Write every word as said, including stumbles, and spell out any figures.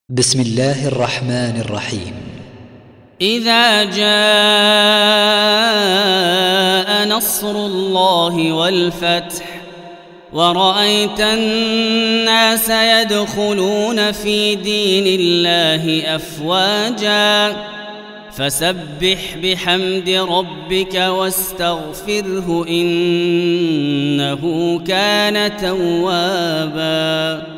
بسم الله الرحمن الرحيم. إذا جاء نصر الله والفتح ورأيت الناس يدخلون في دين الله أفواجا فسبح بحمد ربك واستغفره إنه كان توابا.